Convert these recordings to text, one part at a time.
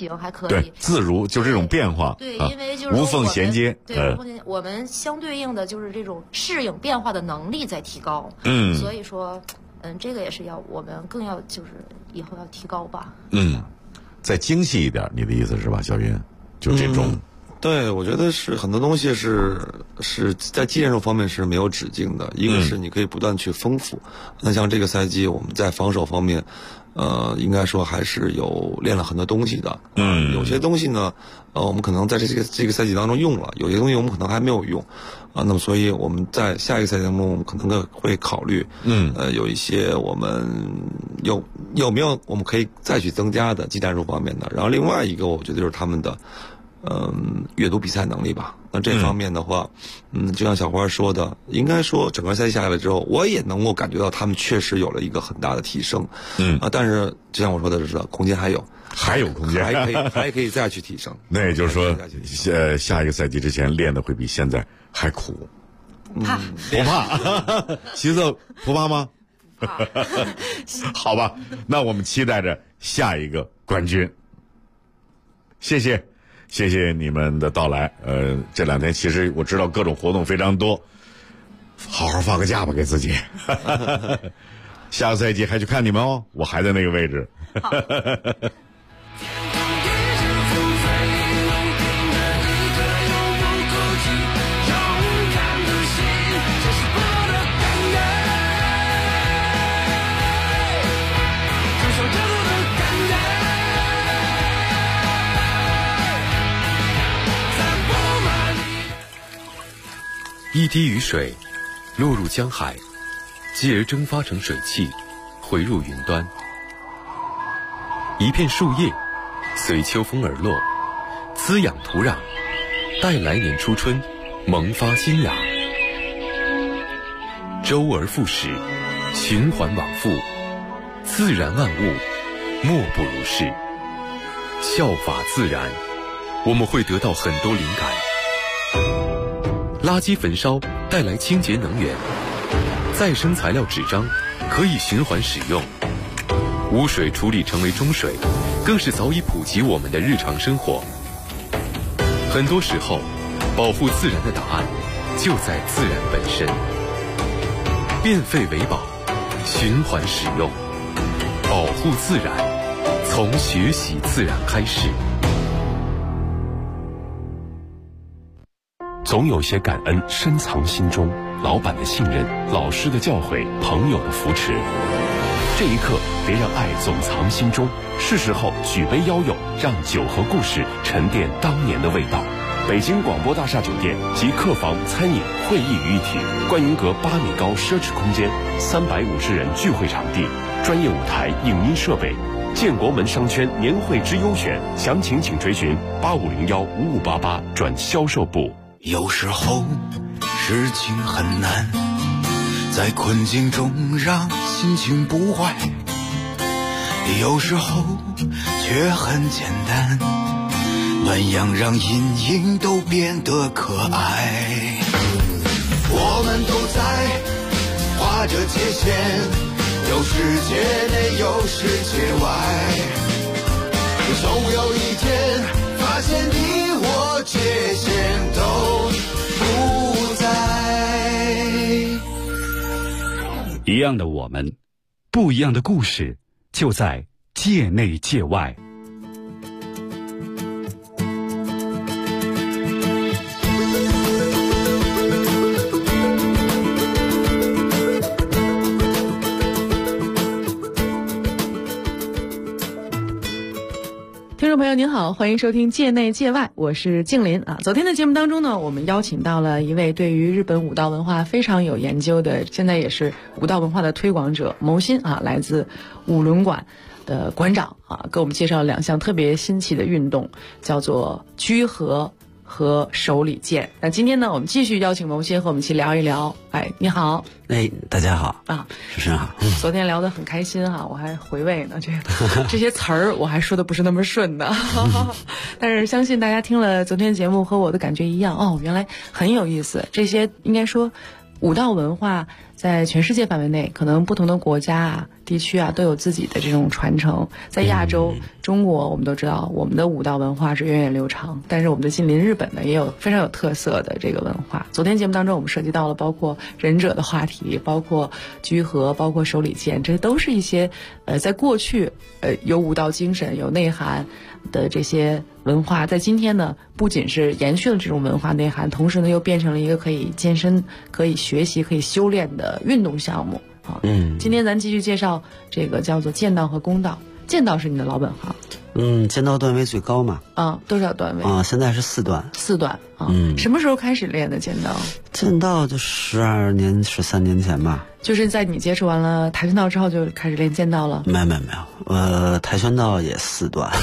行，还可以。 对，自如，就这种变化。 对，因为就是无缝衔接。 对，无缝衔接，我们相对应的就是这种适应变化的能力在提高。所以说，这个也是我们更要就是以后要提高吧。 再精细一点，你的意思是吧，小云？就这种。 对，我觉得是很多东西是在技战术方面是没有止境的。一个是你可以不断去丰富，那像这个赛季我们在防守方面，应该说还是有练了很多东西的。有些东西呢，我们可能在这个赛季当中用了，有些东西我们可能还没有用。那么所以我们在下一个赛季当中，我们可能会考虑，有一些我们有没有我们可以再去增加的技战术方面的。然后另外一个，我觉得就是他们的。阅读比赛能力吧。那这方面的话，就像小花说的，应该说整个赛季下来之后，我也能够感觉到他们确实有了一个很大的提升。但是就像我说的是，空间还有空间，还可以再去提升。 那也就是说，下一个赛季之前练的会比现在还苦。 不怕？ 齐色不怕吗？好吧，那我们期待着下一个冠军。谢谢你们的到来。这2天其实我知道各种活动非常多，好好放个假吧，给自己。下个赛季还去看你们哦，我还在那个位置。 一滴雨水落入江海，继而蒸发成水汽，回入云端。一片树叶随秋风而落，滋养土壤，待来年初春萌发新芽。周而复始，循环往复，自然万物莫不如是。效法自然，我们会得到很多灵感。垃圾焚烧带来清洁能源，再生材料纸张可以循环使用，污水处理成为中水，更是早已普及我们的日常生活。很多时候，保护自然的答案就在自然本身。变废为宝，循环使用，保护自然，从学习自然开始。 总有些感恩深藏心中，老板的信任，老师的教诲，朋友的扶持。这一刻，别让爱总藏心中，是时候举杯邀友，让酒和故事沉淀当年的味道。北京广播大厦酒店集客房、餐饮、会议于一体，观云阁8米高奢侈空间，350人聚会场地，专业舞台、影音设备。建国门商圈年会之优选，详情请垂询85015588转销售部。 有时候事情很难，在困境中让心情不坏，有时候却很简单，暖阳让阴影都变得可爱。我们都在画着界限，有世界内有世界外，总有一天发现你我界限都不在。 一样的我们，不一样的故事，就在界内界外。 听众朋友您好，欢迎收听界内界外，我是静林啊。昨天的节目当中呢，我们邀请到了一位对于日本武道文化非常有研究的，现在也是武道文化的推广者牟新啊，来自五轮馆的馆长啊，给我们介绍2项特别新奇的运动，叫做居合和手里剑。那今天呢，我们继续邀请牟新和我们一起聊一聊。哎，你好。 哎，大家好啊， 主持人好。 昨天聊得很开心哈，我还回味呢，这些词儿我还说的不是那么顺的，但是相信大家听了昨天节目和我的感觉一样哦，原来很有意思。这些应该说武道文化在全世界范围内，可能不同的国家啊、地区啊都有自己的这种传承。在亚洲，中国我们都知道，我们的武道文化是源远流长，但是我们的近邻日本呢，也有非常有特色的这个文化。昨天节目当中，我们涉及到了包括忍者的话题，包括居合，包括手里剑，这都是一些在过去有武道精神、有内涵的这些文化，在今天呢，不仅是延续了这种文化内涵，同时呢，又变成了一个可以健身、可以学习、可以修炼的运动项目啊。今天咱继续介绍这个叫做剑道和弓道。剑道是你的老本行。 剑道段位最高嘛。 多少段位？ 现在是4段。 4段啊。什么时候开始练的剑道？ 剑道就12年、13年前吧。 就是在你接触完了跆拳道之后就开始练剑道了？ 没有，跆拳道也4段。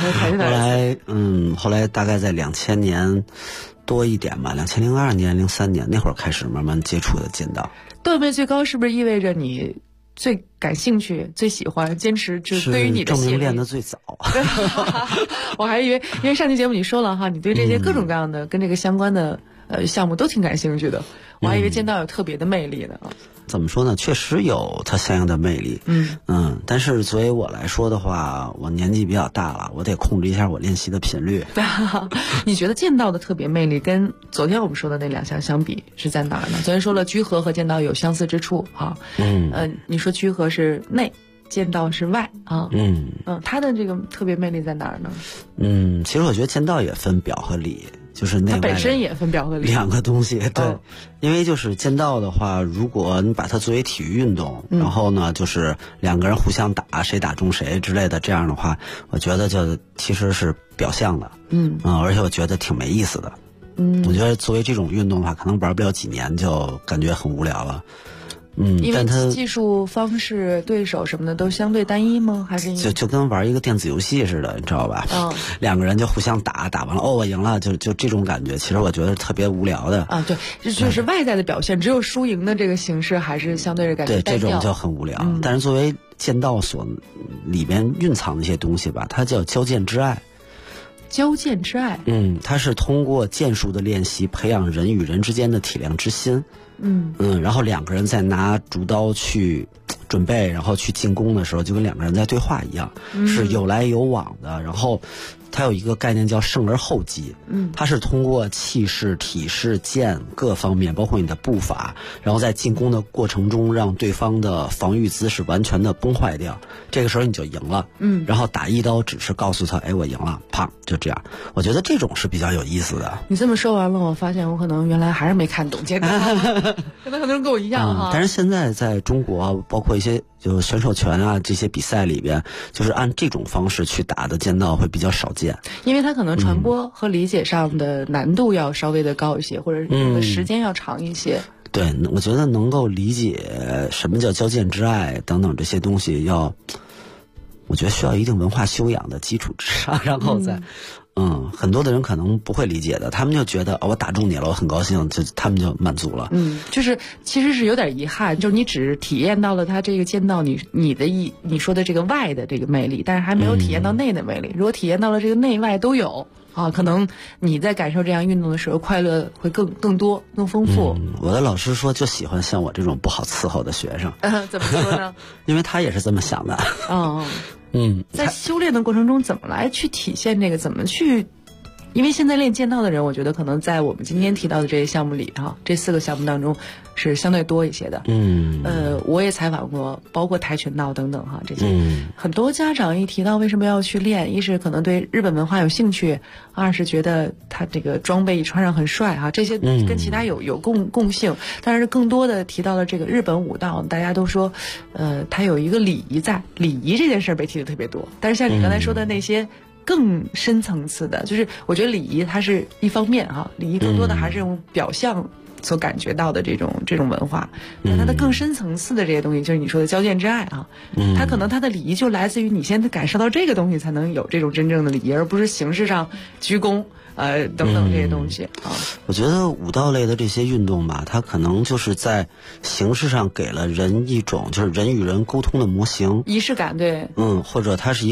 后来大概在2000年多一点吧，2002年、03年那会儿开始慢慢接触的剑道。 段位最高是不是意味着你最感兴趣、最喜欢、坚持，就是对于你的证明练得最早。 我还以为，因为上期节目你说了哈，你对这些各种各样的跟这个相关的项目都挺感兴趣的，我还以为剑道有特别的魅力呢。 怎么说呢？确实有它相应的魅力。但是作为我来说的话，我年纪比较大了，我得控制一下我练习的频率。 你觉得剑道的特别魅力跟昨天我们说的那2项相比是在哪儿呢？昨天说了居合和剑道有相似之处哈。你说居合是内，剑道是外啊。它的这个特别魅力在哪儿呢？ 其实我觉得剑道也分表和里。就是内外它本身也分表和里 2个东西，对，因为就是剑道的话，如果你把它作为体育运动，然后呢，就是2个人互相打，谁打中谁之类的，这样的话，我觉得就其实是表象的，而且我觉得挺没意思的，我觉得作为这种运动的话，可能玩不了几年就感觉很无聊了。 因为技术方式、对手什么的都相对单一吗？还是就跟玩一个电子游戏似的，你知道吧？2个人就互相打完了，我赢了，就这种感觉。其实我觉得特别特别的啊。对，就是外在的表现，只有输赢的这个形式，还是相对的感觉单调。 对，这种就很无聊。但是作为剑道所里边蕴藏的一些东西吧，它叫交剑之爱。 交剑之爱， 它是通过剑术的练习，培养人与人之间的体谅之心。然后2个人在拿竹刀去准备，然后去进攻的时候，就跟2个人在对话一样，是有来有往的。然后它有一个概念叫胜而后击，它是通过气势、体势、剑各方面，包括你的步伐，然后在进攻的过程中让对方的防御姿势完全的崩坏掉，这个时候你就赢了。然后打一刀只是告诉他，我赢了，砰，就这样。我觉得这种是比较有意思的。 你这么说完了，我发现我可能原来还是没看懂剑道，可能很多人跟我一样哈。 但是现在在中国，包括一些就是选手权啊这些比赛里边，就是按这种方式去打的剑道会比较少见， 因为它可能传播和理解上的难度要稍微的高一些，或者用的时间要长一些。 对，我觉得能够理解什么叫交剑之爱等等这些东西，我觉得需要一定文化修养的基础之上，然后再很多的人可能不会理解的，他们就觉得我打中你了，我很高兴，就他们就满足了。 就是其实是有点遗憾，就是你只体验到了他这个剑道你说的这个外的这个魅力，但是还没有体验到内的魅力。如果体验到了这个内外都有可能你在感受这样运动的时候，快乐会更多、更丰富。 我的老师说，就喜欢像我这种不好伺候的学生。 怎么说呢？ 因为他也是这么想的。 在修炼的过程中，怎么来去体现这个？怎么去？因为现在练剑道的人，我觉得可能在我们今天提到的这些项目里这4个项目当中是相对多一些的。我也采访过，包括跆拳道等等这些。很多家长一提到为什么要去练，一是可能对日本文化有兴趣，二是觉得他这个装备一穿上很帅这些跟其他有共性。但是更多的提到了这个日本武道，大家都说，它有一个礼仪在，礼仪这件事被提的特别多。但是像你刚才说的那些更深层次的，就是我觉得礼仪它是一方面礼仪更多的还是用表象所感觉到的这种文化。那它的更深层次的这些东西，就是你说的交剑之爱它可能它的礼仪就来自于你先感受到这个东西，才能有这种真正的礼仪，而不是形式上鞠躬等等这些东西我觉得武道类的这些运动吧，它可能就是在形式上给了人一种就是人与人沟通的模型， 仪式感。对， 或者它是一个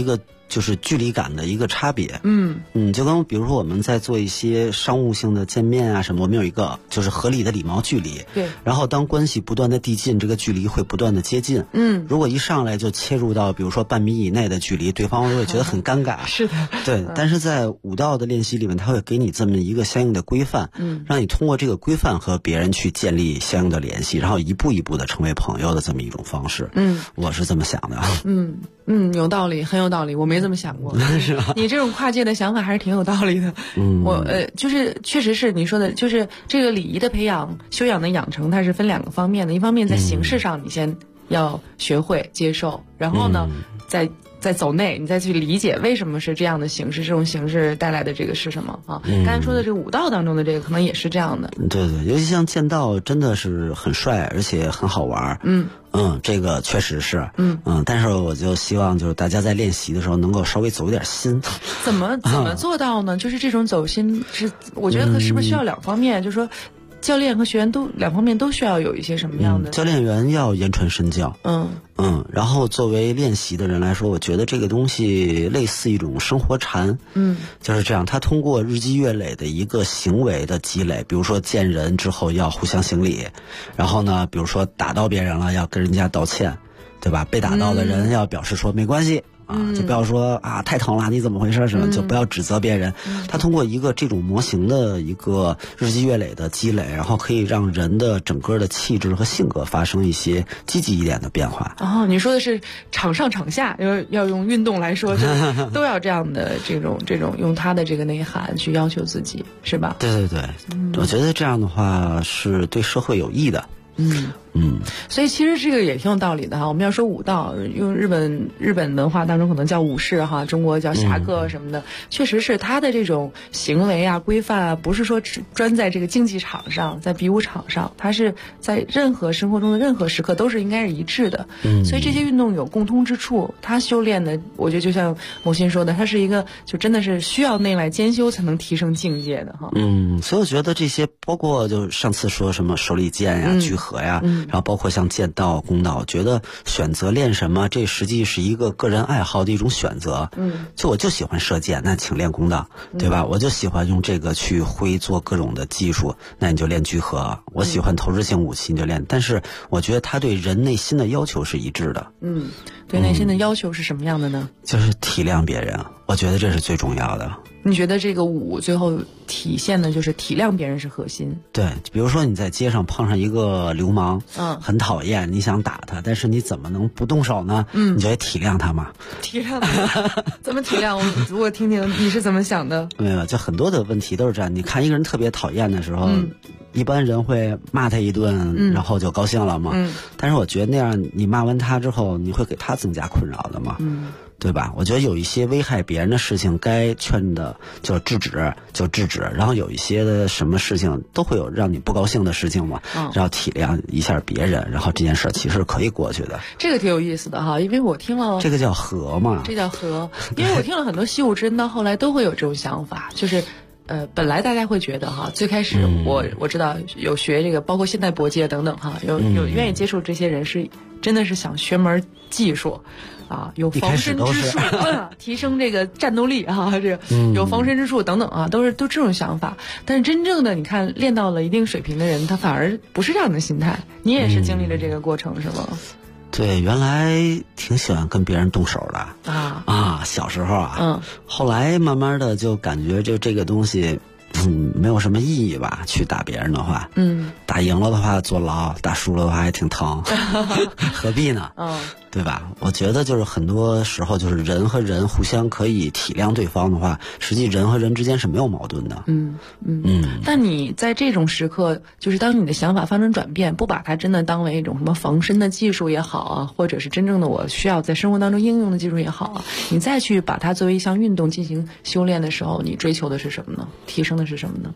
就是距离感的一个差别。就跟比如说我们在做一些商务性的见面啊什么，我们有一个就是合理的礼貌距离。 对。 然后当关系不断的递进，这个距离会不断的接近。如果一上来就切入到比如说半米以内的距离，对方会觉得很尴尬。 是的。 对。但是在舞蹈的练习里面，他会给你这么一个相应的规范，让你通过这个规范和别人去建立相应的联系，然后一步一步的成为朋友的这么一种方式。我是这么想的。 有道理，很有道理，我没这么想过。 是吧？ 你这种跨界的想法还是挺有道理的。我就是确实是你说的，就是这个礼仪的培养、修养的养成，它是分两个方面的。一方面在形式上，你先要学会接受，然后呢，再走内，你再去理解为什么是这样的形式，这种形式带来的这个是什么啊？刚才说的这个舞蹈当中的这个，可能也是这样的。 对，尤其像剑道，真的是很帅，而且很好玩。这个确实是。但是我就希望就是大家在练习的时候能够稍微走一点心。 怎么做到呢？就是这种走心是，我觉得是不是需要两方面？就是说，教练和学员都两方面都需要有一些什么样的？ 教练员要言传身教。然后作为练习的人来说，我觉得这个东西类似一种生活禅。就是这样，他通过日积月累的一个行为的积累，比如说见人之后要互相行礼，然后呢，比如说打到别人了要跟人家道歉，对吧？被打到的人要表示说没关系。就不要说太疼了，你怎么回事什么，就不要指责别人。他通过一个这种模型的一个日积月累的积累，然后可以让人的整个的气质和性格发生一些积极一点的变化。 你说的是场上场下，要用运动来说，都要这样的这种用他的这个内涵去要求自己，是吧？ 对，我觉得这样的话是对社会有益的。 所以其实这个也挺有道理的哈。我们要说武道，用日本文化当中可能叫武士哈，中国叫侠客什么的，确实是他的这种行为啊、规范啊，不是说只专在这个竞技场上，在比武场上，他是在任何生活中的任何时刻都是应该是一致的。所以这些运动有共通之处，他修炼的，我觉得就像某心说的，他是一个就真的是需要内来兼修才能提升境界的哈。 所以我觉得这些包括就上次说什么手里剑呀、聚合呀。然后包括像剑道、弓道，我觉得选择练什么，这实际是一个个人爱好的一种选择。就我就喜欢射箭，那请练弓道，对吧？我就喜欢用这个去挥做各种的技术，那你就练聚合。我喜欢投掷性武器，你就练。但是我觉得他对人内心的要求是一致的。 对内心的要求是什么样的呢？ 就是体谅别人，我觉得这是最重要的。 你觉得这个武最后体现的就是体谅别人是核心？ 对，比如说你在街上碰上一个流氓，很讨厌，你想打他，但是你怎么能不动手呢？你就得体谅他嘛。 体谅他？怎么体谅？我听听你是怎么想的？ 没有，就很多的问题都是这样。你看一个人特别讨厌的时候，一般人会骂他一顿，然后就高兴了嘛。但是我觉得那样，你骂完他之后，你会给他增加困扰的嘛。对吧？我觉得有一些危害别人的事情，该劝的就制止，然后有一些的什么事情都会有让你不高兴的事情嘛，要体谅一下别人，然后这件事其实可以过去的。 这个挺有意思的哈，因为我听了这个叫和嘛， 这叫和，因为我听了很多习武之人到后来都会有这种想法，就是本来大家会觉得哈，最开始我知道有学这个，包括现代搏击等等哈，有愿意接触这些人是真的是想学门技术。有防身之术提升这个战斗力有防身之术等等都这种想法。但是真正的你看练到了一定水平的人，他反而不是这样的心态。你也是经历了这个过程是吗？ 对，原来挺喜欢跟别人动手的小时候后来慢慢的就感觉就这个东西没有什么意义吧，去打别人的话打赢了的话坐牢，打输了的话还挺疼何必呢？对吧？我觉得就是很多时候就是人和人互相可以体谅对方的话，实际人和人之间是没有矛盾的。 但你在这种时刻，就是当你的想法发生转变，不把它真的当为一种什么防身的技术也好或者是真正的我需要在生活当中应用的技术也好你再去把它作为一项运动进行修炼的时候，你追求的是什么呢？提升的是什么呢？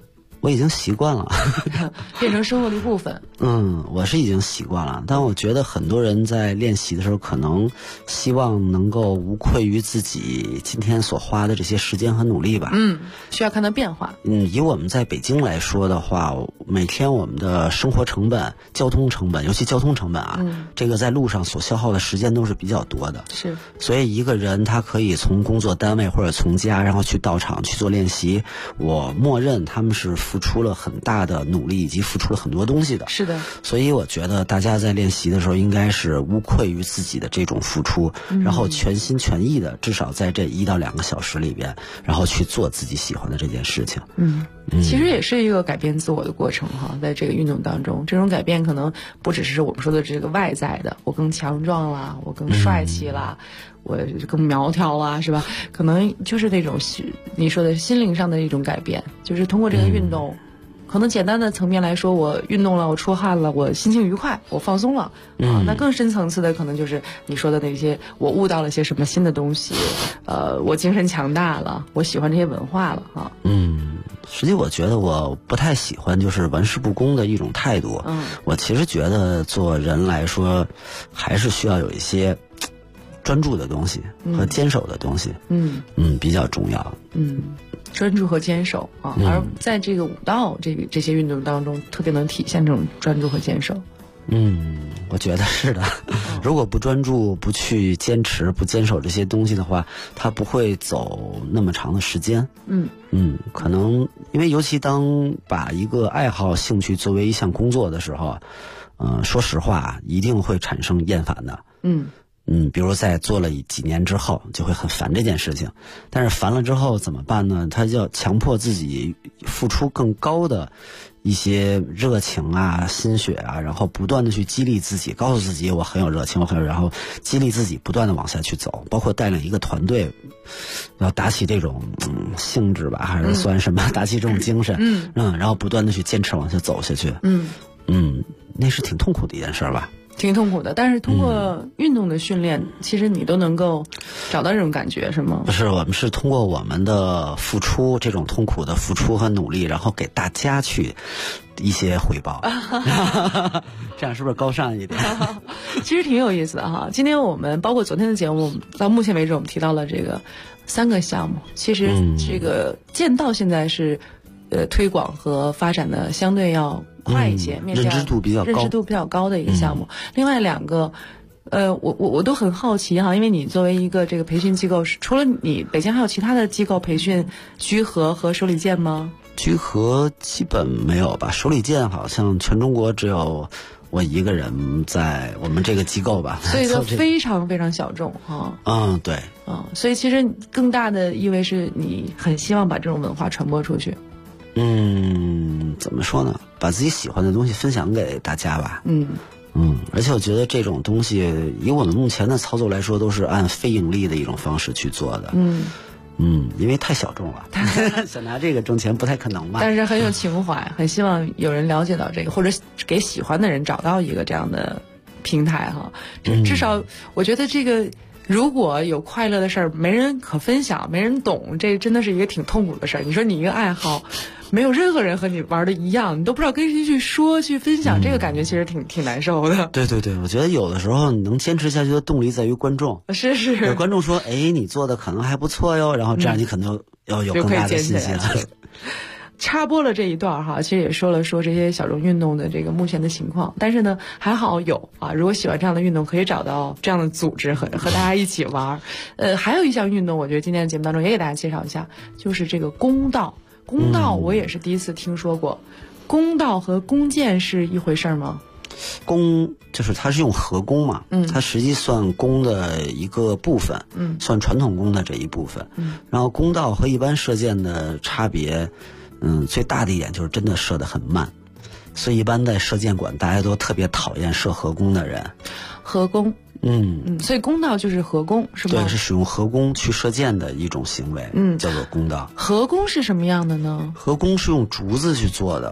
我已经习惯了， 变成生活的一部分。 我是已经习惯了，但我觉得很多人在练习的时候，可能希望能够无愧于自己今天所花的这些时间和努力吧。 需要看到变化。 以我们在北京来说的话，每天我们的生活成本、交通成本，尤其交通成本啊，这个在路上所消耗的时间都是比较多的。 是， 所以一个人他可以从工作单位或者从家，然后去到场去做练习，我默认他们是付出了很大的努力以及付出了很多东西的。 是的， 所以我觉得大家在练习的时候应该是无愧于自己的这种付出，然后全心全意的，至少在这1到2个小时里边，然后去做自己喜欢的这件事情。 其实也是一个改变自我的过程哈，在这个运动当中，这种改变可能不只是我们说的这个外在的，我更强壮啦，我更帅气啦，我更苗条啦，是吧？可能就是那种你说的心灵上的一种改变，就是通过这个运动。可能简单的层面来说，我运动了，我出汗了，我心情愉快，我放松了那更深层次的可能就是你说的那些，我悟到了些什么新的东西，我精神强大了，我喜欢这些文化了哈。 实际我觉得我不太喜欢就是玩世不恭的一种态度。我其实觉得做人来说，还是需要有一些专注的东西和坚守的东西。比较重要。 专注和坚守啊，而在这个武道这些运动当中，特别能体现这种专注和坚守。 我觉得是的。如果不专注、不去坚持、不坚守这些东西的话，它不会走那么长的时间。可能因为尤其当把一个爱好、兴趣作为一项工作的时候，说实话，一定会产生厌烦的。比如在做了几年之后，就会很烦这件事情。但是烦了之后怎么办呢？他就要强迫自己付出更高的一些热情啊、心血啊，然后不断的去激励自己，告诉自己我很有热情，我很有，然后激励自己不断的往下去走。包括带领一个团队，要打起这种兴致吧，还是算什么？打起这种精神，然后不断的去坚持往下走下去。那是挺痛苦的一件事吧。 挺痛苦的，但是通过运动的训练，其实你都能够找到这种感觉，是吗？ 不是，我们是通过我们的付出，这种痛苦的付出和努力，然后给大家去一些回报。这样是不是高尚一点？ 其实挺有意思的哈。今天我们包括昨天的节目，到目前为止我们提到了这个3个项目。其实这个剑道现在是推广和发展的相对要快一些， 认知度比较高的一个项目。另外2个，我都很好奇哈，因为你作为一个这个培训机构，除了你北京还有其他的机构培训居合和手里剑吗？ 居合基本没有吧，手里剑好像全中国只有我一个人在我们这个机构吧， 所以说非常非常小众哈。 对， 所以其实更大的意味是你很希望把这种文化传播出去。 怎么说呢？把自己喜欢的东西分享给大家吧。而且我觉得这种东西，以我们目前的操作来说，都是按非盈利的一种方式去做的。因为太小众了，想拿这个挣钱不太可能吧。 但是很有情怀，很希望有人了解到这个，或者给喜欢的人找到一个这样的平台哈。至少我觉得这个。如果有快乐的事儿，没人可分享，没人懂，这真的是一个挺痛苦的事儿。你说你一个爱好，没有任何人和你玩的一样，你都不知道跟谁去说去分享，这个感觉其实挺难受的。 对，我觉得有的时候你能坚持下去的动力在于观众。 是。 有观众说，你做的可能还不错哟，然后这样你可能要有更大的信心了。 插播了这一段哈，其实也说了这些小众运动的这个目前的情况，但是呢还好有啊，如果喜欢这样的运动，可以找到这样的组织和大家一起玩。还有一项运动，我觉得今天的节目当中也给大家介绍一下，就是这个弓道。弓道我也是第一次听说过，弓道和弓箭是一回事吗？ 弓就是它是用合弓嘛，它实际算弓的一个部分，算传统弓的这一部分。然后弓道和一般射箭的差别。最大的一点就是真的射得很慢，所以一般在射箭馆大家都特别讨厌射合弓的人。 合弓，所以弓道就是合弓是吗？ 对，是使用合弓去射箭的一种行为，叫做弓道。 合弓是什么样的呢？ 合弓是用竹子去做的。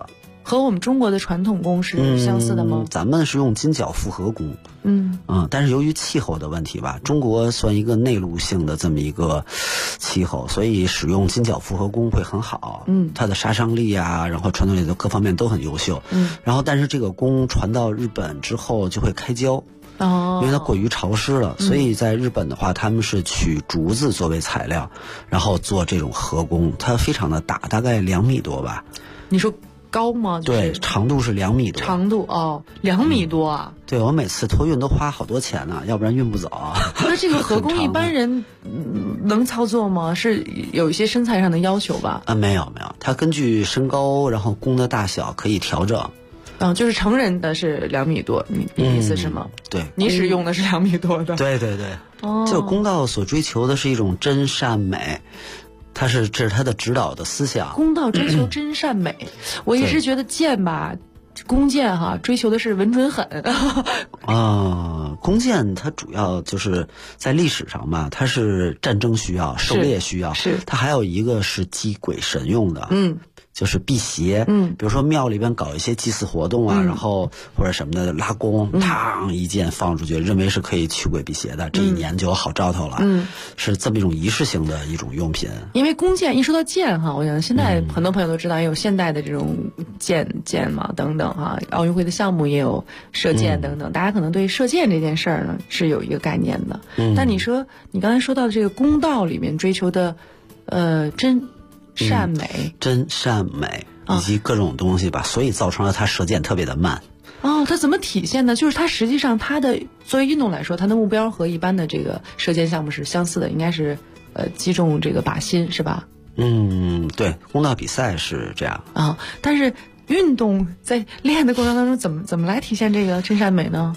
和我们中国的传统功是相似的吗？ 咱们是用金角复合弓。但是由于气候的问题吧，中国算一个内陆性的这么一个气候，所以使用金角复合弓会很好。它的杀伤力啊，然后传动力的各方面都很优秀。然后但是这个弓传到日本之后就会开胶。因为它过于潮湿了，所以在日本的话，他们是取竹子作为材料，然后做这种合弓，它非常的大，大概2米多吧。 你说高吗？ 对，长度是2米多。 长度2米多啊！ 对，我每次托运都花好多钱呢，要不然运不走。 那这个合弓一般人能操作吗？是有一些身材上的要求吧？ 没有，它根据身高，然后弓的大小可以调整。 就是成人的是2米多，你意思是吗？ 对， 你使用的是2米多的。 对。就弓道所追求的是一种真善美，这是它的指导的思想。 弓道追求真善美，我一直觉得剑吧，弓箭追求的是稳准狠。 弓箭它主要就是在历史上嘛，它是战争需要、狩猎需要，它还有一个是祭鬼神用的。就是辟邪，比如说庙里边搞一些祭祀活动啊，然后或者什么的拉弓，嘡一箭放出去，认为是可以驱鬼辟邪的，这一年就有好兆头了。是这么一种仪式性的一种用品。 因为弓箭一说到箭我想现在很多朋友都知道有现代的这种箭嘛等等奥运会的项目也有射箭等等，大家可能对射箭这件事儿呢是有一个概念的。但你刚才说到这个弓道里面追求的真善美以及各种东西吧，所以造成了它射箭特别的慢。它怎么体现呢？就是它实际上它的作为运动来说，它的目标和一般的这个射箭项目是相似的，应该是击中这个靶心是吧？ 对，弓道比赛是这样但是运动在练的过程当中怎么来体现这个真善美呢？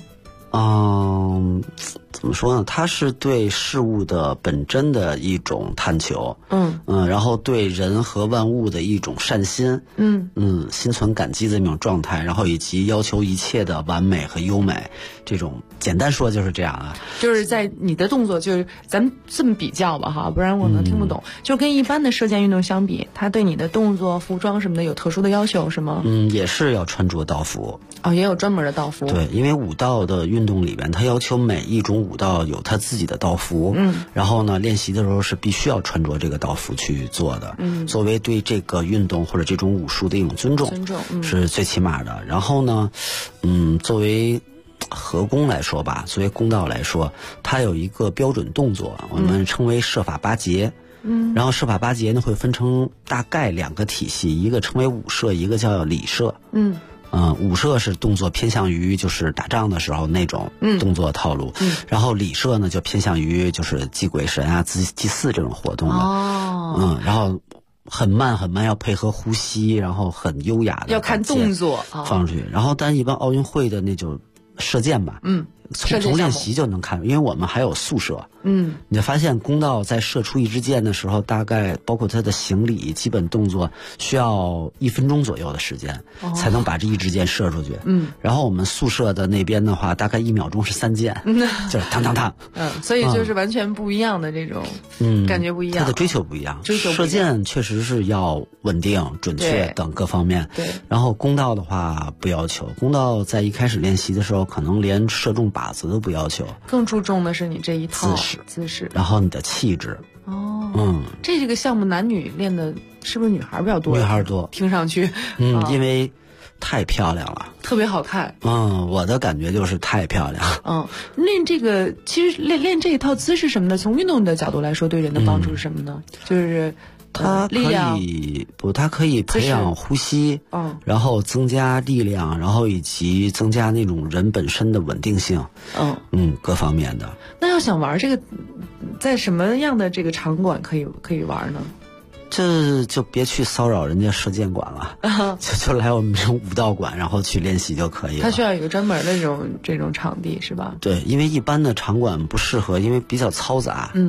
怎么说呢？它是对事物的本真的一种探求，然后对人和万物的一种善心，心存感激的那种状态，然后以及要求一切的完美和优美，这种简单说就是这样啊。 就是在你的动作，就是咱们这么比较吧不然我能听不懂。就跟一般的射箭运动相比，它对你的动作、服装什么的有特殊的要求是吗？ 也是要穿着道服。 也有专门的道服。 对，因为武道的运动里边，它要求每一种武道有它自己的道服。然后呢，练习的时候是必须要穿着这个道服去做的。作为对这个运动或者这种武术的一种尊重是最起码的。然后呢，作为合弓来说吧，作为弓道来说，它有一个标准动作，我们称为射法八节。然后射法八节呢会分成大概2个体系，一个称为武射，一个叫礼射。武射是动作偏向于就是打仗的时候那种动作套路，然后礼射呢就偏向于就是祭鬼神啊、祭祀这种活动的。然后很慢，要配合呼吸，然后很优雅的要看动作放出去。然后但一般奥运会的那种射箭吧，从练习就能看，因为我们还有速射。你就发现弓道在射出一支箭的时候，大概包括它的行礼、基本动作，需要1分钟左右的时间，才能把这一支箭射出去。然后我们速射的那边的话，大概1秒钟是3箭，就是嘡嘡嘡。 所以就是完全不一样的这种，感觉不一样。 它的追求不一样，射箭确实是要稳定、准确等各方面。 对。 然后弓道的话不要求，弓道在一开始练习的时候，可能连射中靶子都不要求， 更注重的是你这一套姿势，然后你的气质。 这个项目男女练的是不是女孩比较多？ 女孩多， 听上去。 因为太漂亮了， 特别好看。 我的感觉就是太漂亮。 练这个其实练这一套姿势什么的，从运动的角度来说，对人的帮助是什么呢？就是它可以培养呼吸，然后增加力量，然后以及增加那种人本身的稳定性，各方面的。 那要想玩这个，在什么样的这个场馆可以玩呢？ 这就别去骚扰人家射箭馆了，就来我们这种武道馆，然后去练习就可以了。 它需要有一个专门的这种场地是吧？ 对，因为一般的场馆不适合，因为比较嘈杂。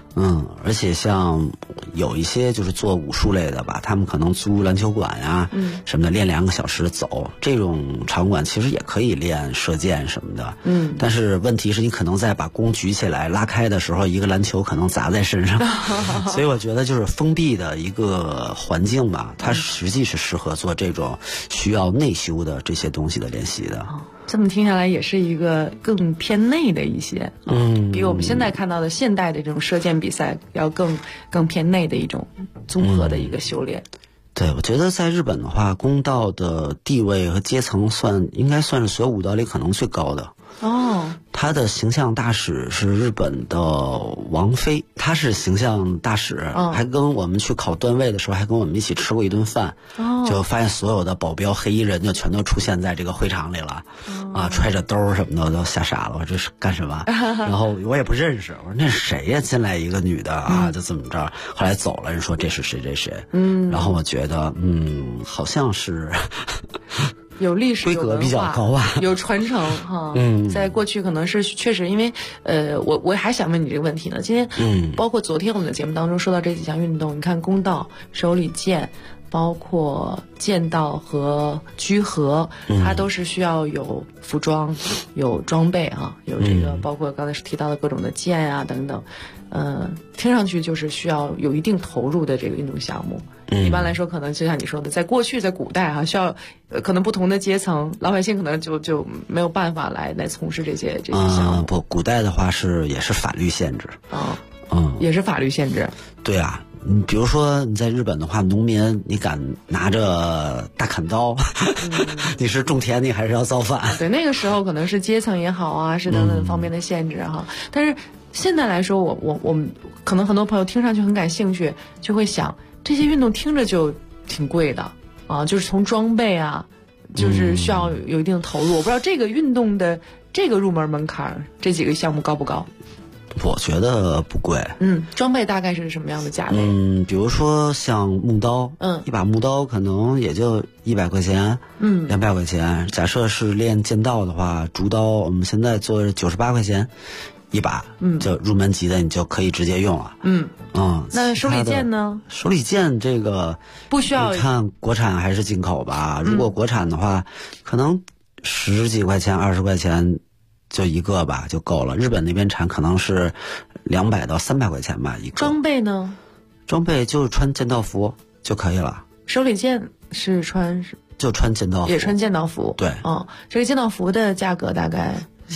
而且像有一些就是做武术类的吧，他们可能租篮球馆呀，什么的练2个小时走，这种场馆其实也可以练射箭什么的，但是问题是你可能在把弓举起来拉开的时候，一个篮球可能砸在身上，所以我觉得就是封闭的一个环境吧，它实际是适合做这种需要内修的这些东西的练习的。 这么听下来也是一个更偏内的一些，比我们现在看到的现代的这种射箭比赛要更偏内的一种综合的一个修炼。 对，我觉得在日本的话，弓道的地位和阶层应该算是所有武道里可能最高的。他的形象大使是日本的王菲，他是形象大使，还跟我们去考段位的时候还跟我们一起吃过一顿饭，就发现所有的保镖黑衣人就全都出现在这个会场里了，揣着兜什么的，我都吓傻了，我这是干什么？然后我也不认识，我说那是谁呀？进来一个女的啊，就这么着，后来走了，人说这是谁谁谁，然后我觉得好像是有历史， 规格比较高吧， 有传承哈。在过去可能是确实，因为我还想问你这个问题呢。今天包括昨天我们的节目当中说到这几项运动，你看弓道、手里剑，包括剑道和居合，它都是需要有服装、有装备啊，有这个包括刚才是提到的各种的剑啊等等。听上去就是需要有一定投入的这个运动项目。一般来说，可能就像你说的，在过去，在古代需要可能不同的阶层老百姓可能就没有办法来从事这些项目。 不，古代的话也是法律限制也是法律限制。 对啊，比如说你在日本的话，农民你敢拿着大砍刀，你是种田你还是要造反？ 对，那个时候可能是阶层也好啊，是等等方面的限制哈。但是现在来说，我们可能很多朋友听上去很感兴趣，就会想这些运动听着就挺贵的啊，就是从装备啊，就是需要有一定的投入。我不知道这个运动的这个入门门槛这几个项目高不高？ 我觉得不贵。 装备大概是什么样的价位？ 比如说像木刀，一把木刀可能也就100块钱，200块钱。假设是练剑道的话，竹刀我们现在做98块钱一把，就入门级的你就可以直接用了。 那手里剑呢？ 手里剑这个不需要， 你看国产还是进口吧？如果国产的话，可能10几块钱、20块钱就一个吧，就够了。日本那边产可能是200到300块钱吧一个。 装备呢？ 装备就是穿剑道服就可以了。 手里剑是就穿剑道服， 也穿剑道服。 对， 这个剑道服的价格大概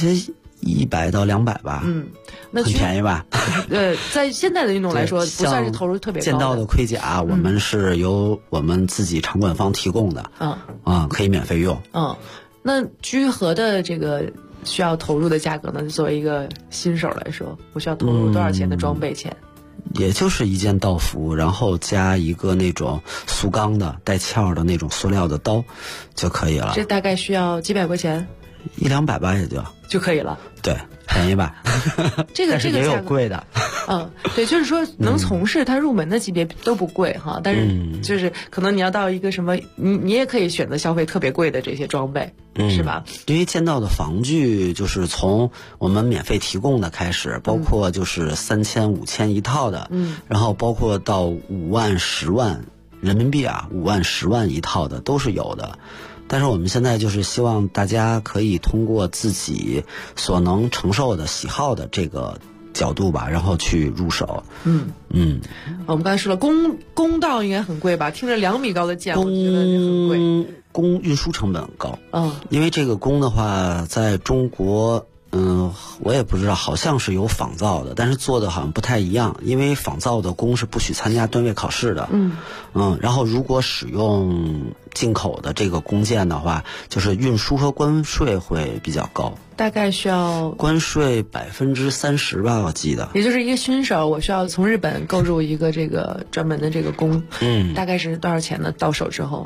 100到200吧， 那很便宜吧？ 在现在的运动来说，不算是投入特别高的。 剑道的盔甲，我们是由我们自己场馆方提供的，可以免费用。 那居合的这个需要投入的价格呢？作为一个新手来说，我需要投入多少钱的装备钱？ 也就是一件道服，然后加一个那种塑钢的带鞘的那种塑料的刀就可以了。 这大概需要几百块钱 ？100-200吧，也就可以了。 对，便宜吧。但是也有贵的。 对，就是说能从事它入门的级别都不贵哈，但是就是可能你要到一个什么，你也可以选择消费特别贵的这些装备，是吧？ 因为剑道的防具就是从我们免费提供的开始，包括就是3000、5000一套的，然后包括到5万、10万人民币啊，5万、10万一套的都是有的。但是我们现在就是希望大家可以通过自己所能承受的喜好的这个角度吧，然后去入手。 我们刚才说了，弓道应该很贵吧？听着2米高的剑，我觉得也很贵。 弓运输成本高，因为这个弓的话，在中国，我也不知道，好像是有仿造的，但是做的好像不太一样，因为仿造的弓是不许参加段位考试的。然后如果使用进口的这个弓箭的话，就是运输和关税会比较高。 大概需要关税30%吧，我记得。 也就是一个新手，我需要从日本购入一个这个专门的这个弓，大概是多少钱呢？到手之后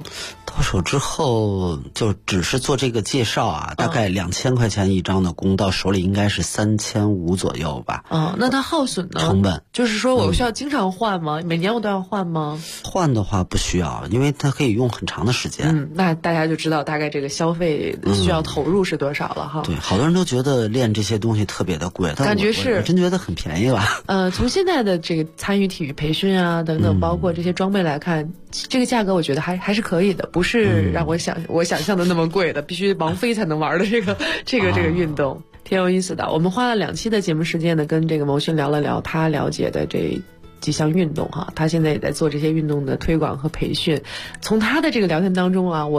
就只是做这个介绍啊，大概2000块钱一张的弓，到手里应该是3500左右吧。 那它耗损呢？ 成本就是说我需要经常换吗？每年我都要换吗？ 换的话不需要，因为它可以用很长的时间。 那大家就知道大概这个消费需要投入是多少了哈。 对，好多人都觉得练这些东西特别的贵，但感觉是我真觉得很便宜吧。 从现在的这个参与体育培训啊等等，包括这些装备来看，这个价格我觉得还是可以的，不是让我想象的那么贵的，必须王菲才能玩的这个运动。挺有意思的，我们花了2期的节目时间呢，跟这个牟勋聊了聊他了解的这几项运动哈，他现在也在做这些运动的推广和培训。从他的这个聊天当中啊，